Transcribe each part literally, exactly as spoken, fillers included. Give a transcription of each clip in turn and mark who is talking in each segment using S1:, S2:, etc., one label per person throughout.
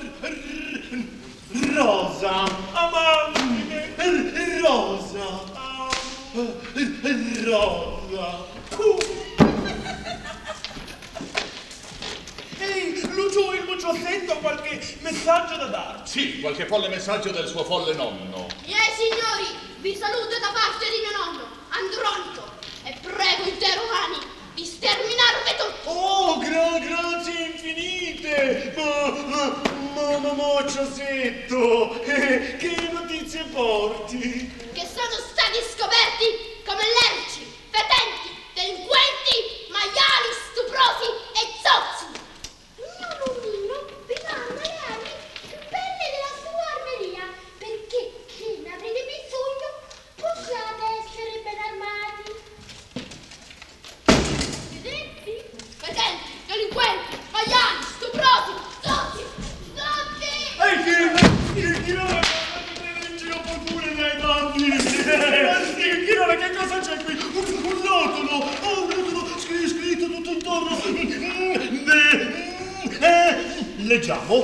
S1: Rosa, amabile, Rosa, Rosa. Ehi, Lucio il Mucciossetto ha qualche messaggio da darci?
S2: Sì, qualche folle messaggio del suo folle nonno.
S3: Miei signori, vi saluto da parte di mio nonno, Andronico, e prego intero umani di sterminarvi tutti.
S1: Oh, gra grazie infinite! Ma, ma, ma, ma, Mucciossetto, eh, che notizie porti?
S3: Che sono stati scoperti come lerci, fetenti, delinquenti, maiali, stuprosi e zozzi. Mio nonnino vi manda le armi più belle della sua armeria, perché se ne avrete bisogno possiate essere ben armati. Vedenti? Fetenti, delinquenti, maiali, stuprosi, zozzi, zozzi!
S1: Ehi, che, che, che, non in giro qualcuno dai bambini! Che, che, che cosa c'è qui? Un, un notulo! Oh, un notulo scritto, scritto tutto intorno! Eh, leggiamo.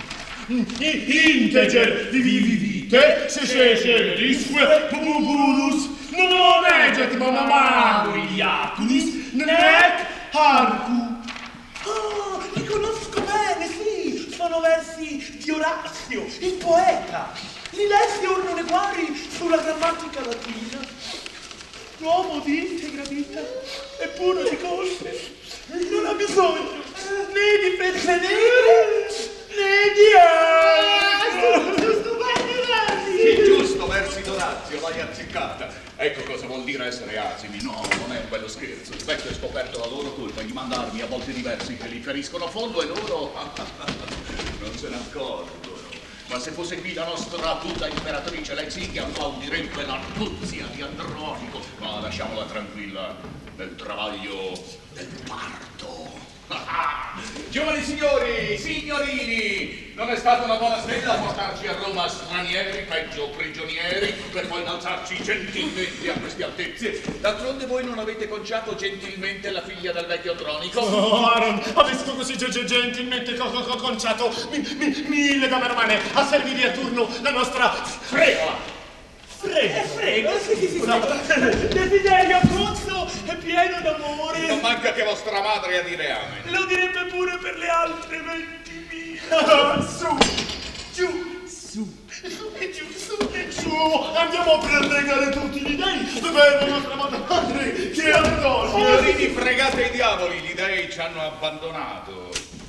S1: Integer vivi vite, se se se disque pubulus, non eget mamamagri iacunis, nec arcu. Oh, li conosco bene, sì, sono versi di Orazio, il poeta. Li lessi orno neguari sulla grammatica latina. L'uomo di integra vita è puro di colpe, non ha bisogno né di pezze negre né di acqua. Stupendi versi!
S2: Sì, giusto, versi d'Orazio, l'hai azzeccata. Ecco cosa vuol dire essere asimi. No, non è un bello scherzo. Il vecchio ha scoperto la loro colpa di mandarmi a volte diversi che li feriscono a fondo e loro non se ne accorgono. Ma se fosse qui la nostra puta imperatrice, lei sì che applaudirebbe l'arguzia di Andronico. Ma lasciamola tranquilla nel travaglio del parto. Giovani signori, signorini, non è stata una buona scelta portarci a Roma stranieri, peggio prigionieri, per poi innalzarci gentilmente a queste altezze. D'altronde voi non avete conciato gentilmente la figlia del vecchio Andronico?
S1: Oh, Aaron, ha visto così gentilmente co co conciato mi, mi, mille dame romane a servire a turno la nostra fregola. Frego, frego, sì, sì, sì, sì. Desiderio accosto e pieno d'amore.
S2: Non manca che vostra madre a dire amen.
S1: Lo direbbe pure per le altre ventimila. Su, giù, su, su e giù, su e giù. Andiamo a pregare tutti gli dei per la nostra madre che accoglie.
S2: Signorini, pregate i diavoli, gli dei ci hanno abbandonato.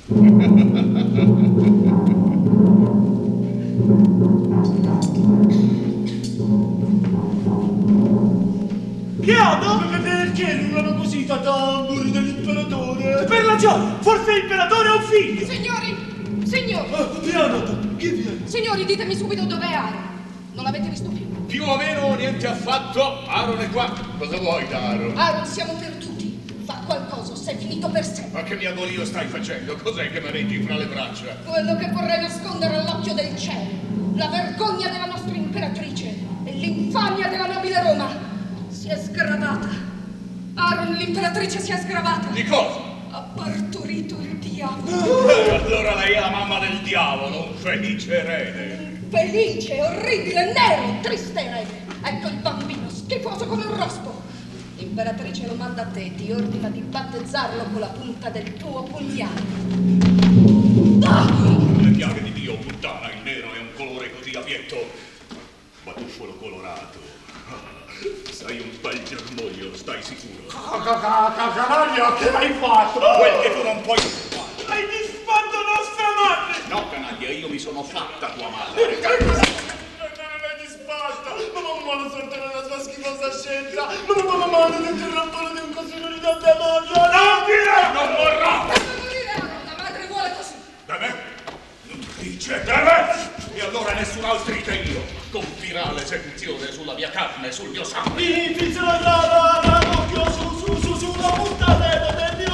S1: Piano? Perché urlano così da tamburi dell'imperatore? Per la gioia! Forse l'imperatore ha un figlio!
S4: Signori! Signori!
S1: Ah, piano! Chi viene?
S4: Signori, ditemi subito dov'è Aaron. Non l'avete visto più?
S2: Più o meno niente affatto. Aaron è qua. Cosa vuoi da Aaron?
S4: Aaron, siamo perduti. Fa qualcosa, sei finito per sempre.
S2: Ma che miagorio stai facendo? Cos'è che mi metti fra le braccia?
S4: Quello che vorrei nascondere all'occhio del cielo. La vergogna della nostra imperatrice e l'infamia della nobile Roma. Si è sgravata. Aaron, l'imperatrice si è sgravata.
S2: Di cosa?
S4: Ha partorito il diavolo.
S2: Eh, allora lei è la mamma del diavolo, un felice erede.
S4: Felice, orribile, nero, triste erede. Ecco il bambino, schifoso come un rospo. L'imperatrice lo manda a te e ti ordina di battezzarlo con la punta del tuo pugnale. Ah!
S2: Le piaghe di Dio, puttana, il nero è un colore così abietto. Batuffolo colorato. Sei un bel germoglio, stai sicuro?
S1: Canaglia, che hai fatto?
S2: Quel che tu non puoi fare.
S1: Hai disfatto nostra madre!
S2: No, canaglia, io mi sono fatta tua madre.
S1: Che cosa? Non l'hai disfatta! Ma mamma, la sorte nella sua schifosa scelta! Ma mamma, mamma, non interrompono di un cosino di da demonio! Non dire!
S2: Non vorrà!
S4: Non morire, Aaron, la madre vuole così.
S2: Deve? Non dice deve? E allora nessun altro che io compirà l'esecuzione sulla mia carne, sul mio sangue.
S1: Mi fizzano la la la l'occhio su su su sulla punta del mio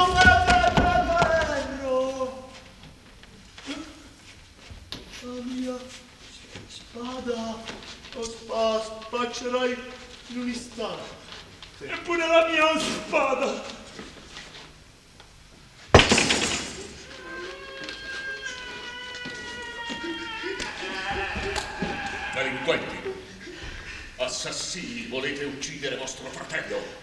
S1: ferro! La mia spada! Lo spa spaccerai in un istante! Eppure la mia spada!
S2: delinquenti. Assassini, volete uccidere vostro fratello?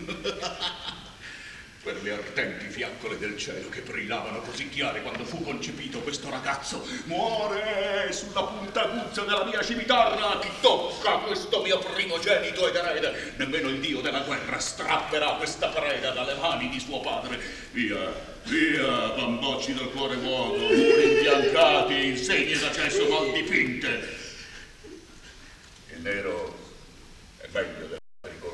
S2: Per le ardenti fiaccole del cielo che brillavano così chiare quando fu concepito questo ragazzo, muore sulla puntaguzza della mia scimitarra. Chi tocca questo mio primogenito ed erede, nemmeno il dio della guerra strapperà questa preda dalle mani di suo padre. Via, via, bambocci del cuore vuoto, muri imbiancati, insegne d'accesso mal dipinte. Il nero è meglio del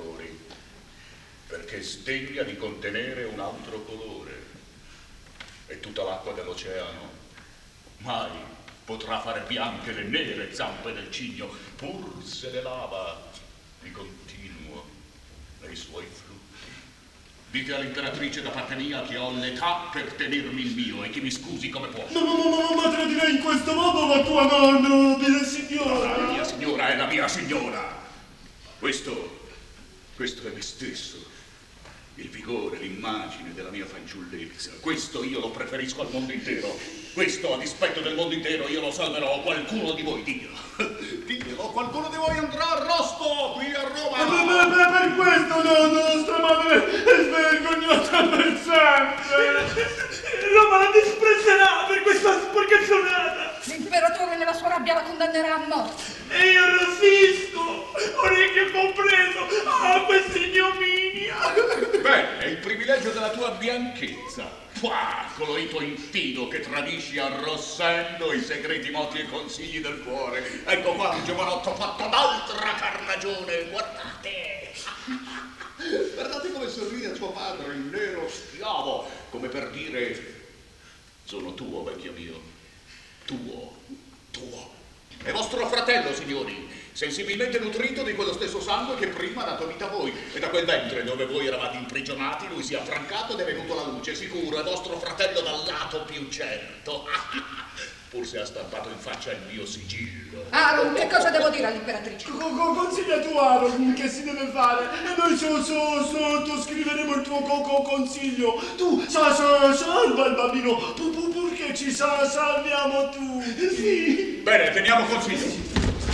S2: perché sdegna di contenere un altro colore, e tutta l'acqua dell'oceano mai potrà fare bianche le nere zampe del cigno, pur se le lava di continuo nei suoi flutti. Dite all'imperatrice da parte mia che ho l'età per tenermi il mio e che mi scusi come può.
S1: Ma, ma, ma, ma, ma tradirei in questo modo la tua nobile signora.
S2: La mia signora è la mia signora. Questo, questo è me stesso. Il vigore, l'immagine della mia fanciullezza. Questo io lo preferisco al mondo intero. Questo, a dispetto del mondo intero, io lo salverò. Qualcuno di voi, Dio. Diglielo, qualcuno di voi andrà a Rospo, qui a Roma.
S1: Ma, ma, ma per questo no, nostra madre è svergognata per sempre.
S5: Roma la disprezzerà per questa sporcazzonata.
S4: L'imperatore nella sua rabbia la condannerà a morte.
S5: E io arrossisco, orecchio compreso, a questa ignominia.
S2: Beh, è il privilegio della tua bianchezza. Pua, colorito infido che tradisci arrossendo i segreti moti e consigli del cuore. Ecco qua un giovanotto fatto d'altra carnagione, guardate. Guardate come sorride suo padre, il nero schiavo, come per dire: sono tuo, vecchio mio, tuo, tuo. È vostro fratello, signori, sensibilmente nutrito di quello stesso sangue che prima ha dato vita a voi, e da quel ventre dove voi eravate imprigionati lui si è affrancato ed è venuto alla luce, sicuro, è vostro fratello dal lato più certo. Pur se ha stampato in faccia il mio sigillo.
S4: Aaron, che cosa devo dire all'imperatrice?
S1: Co- co- consiglia tu, Aaron, che si deve fare, e noi so, so, sottoscriveremo il tuo co- co- consiglio. Tu sa, sa, salva il bambino, pu- pu- purché ci sa, salviamo tutti. Sì.
S2: Bene, teniamo consiglio.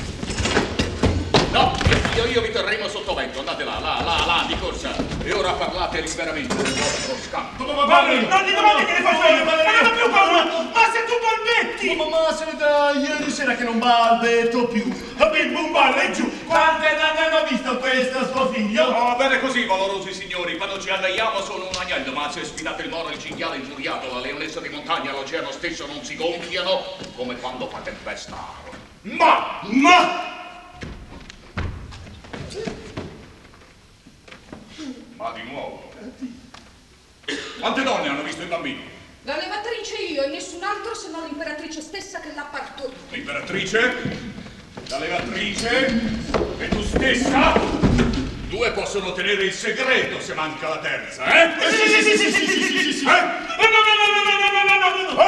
S2: No, io, io vi terremo sotto vento, andate là, là, là, là, di corsa. E ora parlate liberamente del vostro scampo.
S1: Ma, ma,
S5: Ma non ti domande che ne faccio io, ma non ho più paura. Ma se tu balbetti!
S1: Ma, ma, ma se ne da ieri sera che non balbetto più. Bim bum balle giù. Quante ne hanno visto questo suo figlio?
S2: Oh, va bene così, valorosi signori, quando ci alleiamo sono un agnello, ma se sfidate il moro, il cinghiale infuriato, la leonessa di montagna, l'oceano stesso non si gonfiano come quando fa tempesta.
S1: Ma, ma...
S2: Ma di nuovo. Quante donne hanno visto il bambino?
S4: La levatrice io e nessun altro se non l'imperatrice stessa che l'ha partorito.
S2: L'imperatrice? La levatrice? E tu stessa? Due possono tenere il segreto se manca la terza, eh?
S1: Sì, sì, sì, sì, sì, sì, sì, sì, sì.
S5: No, no, no, no, no, no, no, no, no, no.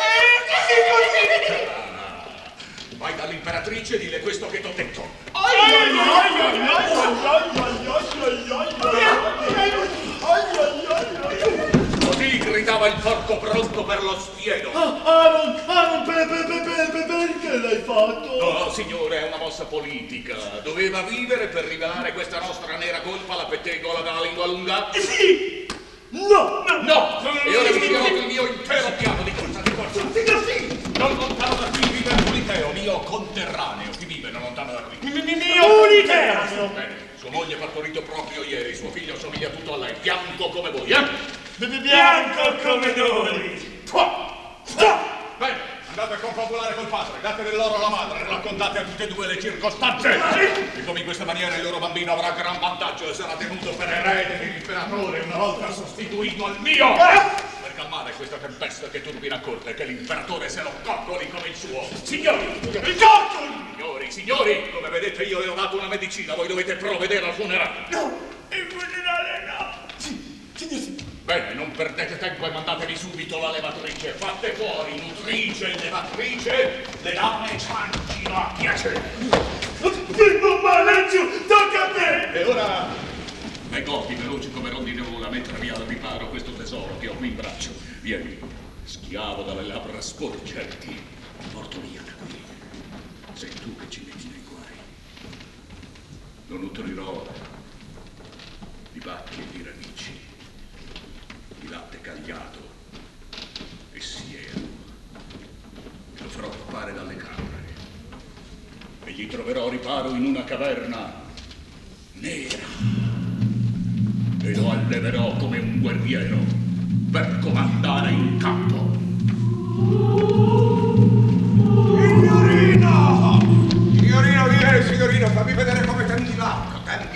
S2: Eh? Vai dall'imperatrice e dille questo che t'ho detto.
S1: Ai ai ai ai ai ai ai ai ai ai.
S2: Così gridava il porco pronto per lo spiedo.
S1: Ah, Aaron, Aaron, pe, pe, pe, pe, pe, perché l'hai fatto?
S2: No, signore, è una mossa politica. Doveva vivere per rivelare questa nostra nera colpa alla pettegola dalla lingua lunga?
S1: Sì! No!
S2: No! No! E ora vi dirò il mio intero piano di corsa di corsa. Non lontano da qui vive Uliteo, mio conterraneo. Chi vive non lontano da qui?
S1: Mio Uliteo!
S2: Bene, sua moglie ha partorito proprio ieri. Suo figlio somiglia tutto a lei, bianco come voi, eh?
S1: Bianco come noi!
S2: Bene, andate a confabulare col padre, date dell'oro alla madre, raccontate a tutte e due le circostanze. E come in questa maniera il loro bambino avrà gran vantaggio e sarà tenuto per erede dell'imperatore una volta sostituito al mio. Per calmare questa tempesta che turbina a corte, che l'imperatore se lo coccoli come il suo. Signori, il coccoli! Signori, signori, come vedete io le ho dato una medicina, voi dovete provvedere al funerale.
S1: No! Il funerale no! Sì, signor sì.
S2: Bene, non perdete tempo e mandatevi subito la levatrice. Fate fuori, nutrice e levatrice, le dame ciancino a piacere.
S1: Bimbo male giù, tocca a te!
S2: E ora, negozi veloci come rondine vola, mettere via al riparo questo tesoro che ho qui in braccio. Vieni, schiavo dalle labbra sporgenti, porto via da qui. Sei tu che ci metti nel cuore. lo nutrirò di bacchi e di radici, di latte cagliato e siero, e lo farò poppare dalle capre, e gli troverò riparo in una caverna nera, e lo alleverò come un guerriero per comandare in campo.